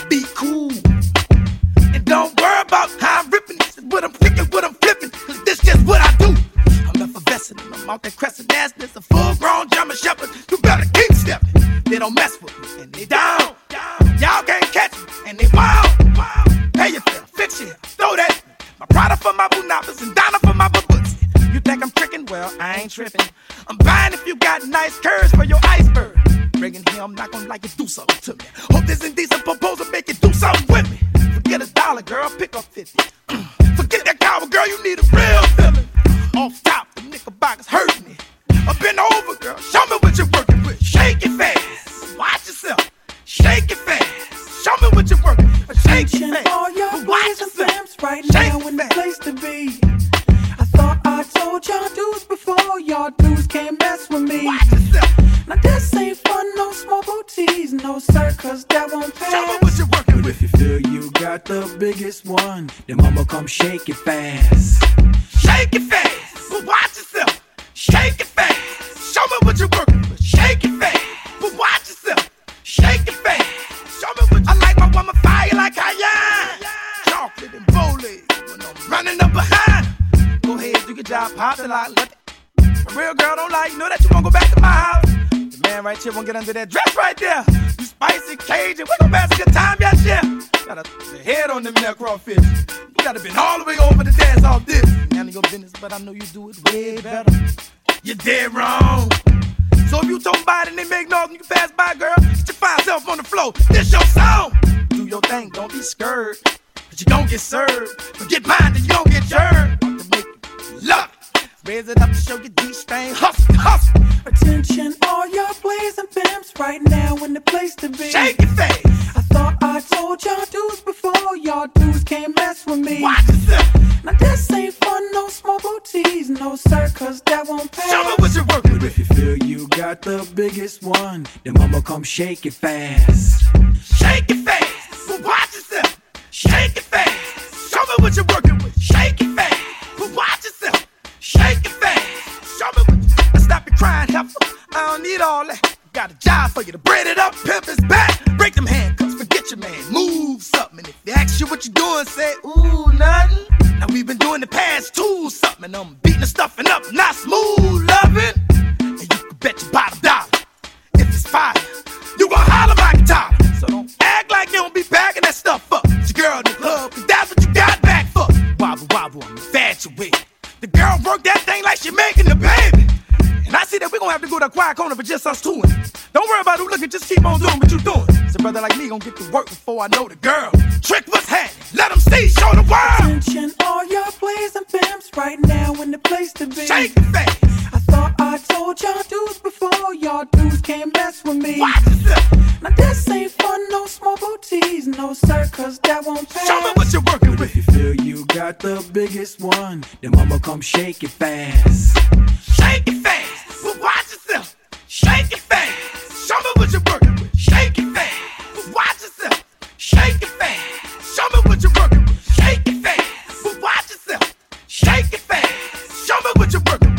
be cool. And don't worry about how I'm ripping. This is what I'm flicking, what I'm flipping. Cause this just what I do. I'm effervescent and I'm out that crescent ass. A full grown German shepherd. You better keep stepping. They don't mess with me and they down. Y'all can't catch me and they wild. Pay your fare, fix your hair, throw that. My Prada for my Bunapas and Donna for my Baboots. You think I'm tricking? Well, I ain't tripping. I'm buying if you got nice curves for your iceberg. Bringing here, I'm not gonna like it, do something to me. Hope this indecent proposal make you do something with me. Forget $1, girl, pick up 50. Forget that coward, girl, you need a real feeling. Off top, the Knickerbockers hurt me. Up and over, girl, show me what you're working with. Shake it fast, watch yourself. Shake it fast, show me what you're working with. Shake it fast, all your watch boys and yourself. fams right now in the place to be. I thought I told y'all dudes before, y'all dudes can't mess with me. Watch yourself. Now this ain't fun, no small booties, no sir, cause that won't pass. Show me what you're working But with. if you feel you got the biggest one, then mama come shake it fast. Shake it fast, but watch yourself. Shake it fast, show me what you're working with. Shake it fast, but watch yourself. Shake it fast, show me what I like my woman fire like Cayenne. Chocolate and bowling when I'm running up behind. Go ahead, do your job, pop the lock, let a real girl don't like, you know that you won't go back to my house. The man right here won't get under that dress right there. You spicy Cajun, we gon' pass a good time, yes, yeah. Got a head on them there crawfish. You gotta been all the way over to dance off this. None of your business, but I know you do it way better. You're dead wrong. So if you talking about it and they make noise and you can pass by, girl, get your fine self on the floor. This your song. Do your thing, don't be scared. But you gon' get served. Forget mine, then you gon' get jerked. To make you love it. Raise it up to show your D-string. Hustle, hustle. Attention, all y'all plays and pimps right now in the place to be. Shake it fast. I thought I told y'all dudes before, y'all dudes can't mess with me. Watch yourself. Now this ain't fun, no small booties, no sir, cause that won't pass. Show me what you're working But with. if you feel you got the biggest one, then mama come shake it fast. Shake it fast. But watch yourself. Shake it fast. Show me what you're working with. Shake it fast. But watch yourself. Shake it fast. Show me what you... Stop your crying, heifer. I don't need all that. Got a job for you to braid it up, pimp his back. Break them handcuffs, forget your man. Move something. And if they ask you what you doing, say, ooh, nothing. Now we've been doing the past two something. And I'm beating the stuffing up, not smooth loving. And you can bet your bottom dollar. If it's fire, you gon' holler like a toddler. So don't act like you don't be packing that stuff up. It's your girl in the club, cause that's what you got back for. Wobble, wobble, I'm infatuated. The girl work that thing like she making the baby. And I see that we gon' have to go to a quiet corner for just us two. Don't worry about who looking, just keep on doing what you doing. So a brother like me gon' get to work before I know the girl. Trick what's happening, let them see, show the world. Attention, all y'all plays and pimps right now in the place to be. Shake it fast. I thought I told y'all dudes before, y'all dudes can't mess with me. Watch yourself. Now this ain't fun, no small booties, no sir, cause that won't pass. Show me what you're working But with. if you feel you got the biggest one, then mama come shake it fast. Shake it fast, but watch yourself. Shake it fast. Show me what you're working with. Shake it fast, but watch yourself. Shake it fast. Show me what you're working with. Shake it fast, but watch yourself. Shake it fast. Show me what you're working with.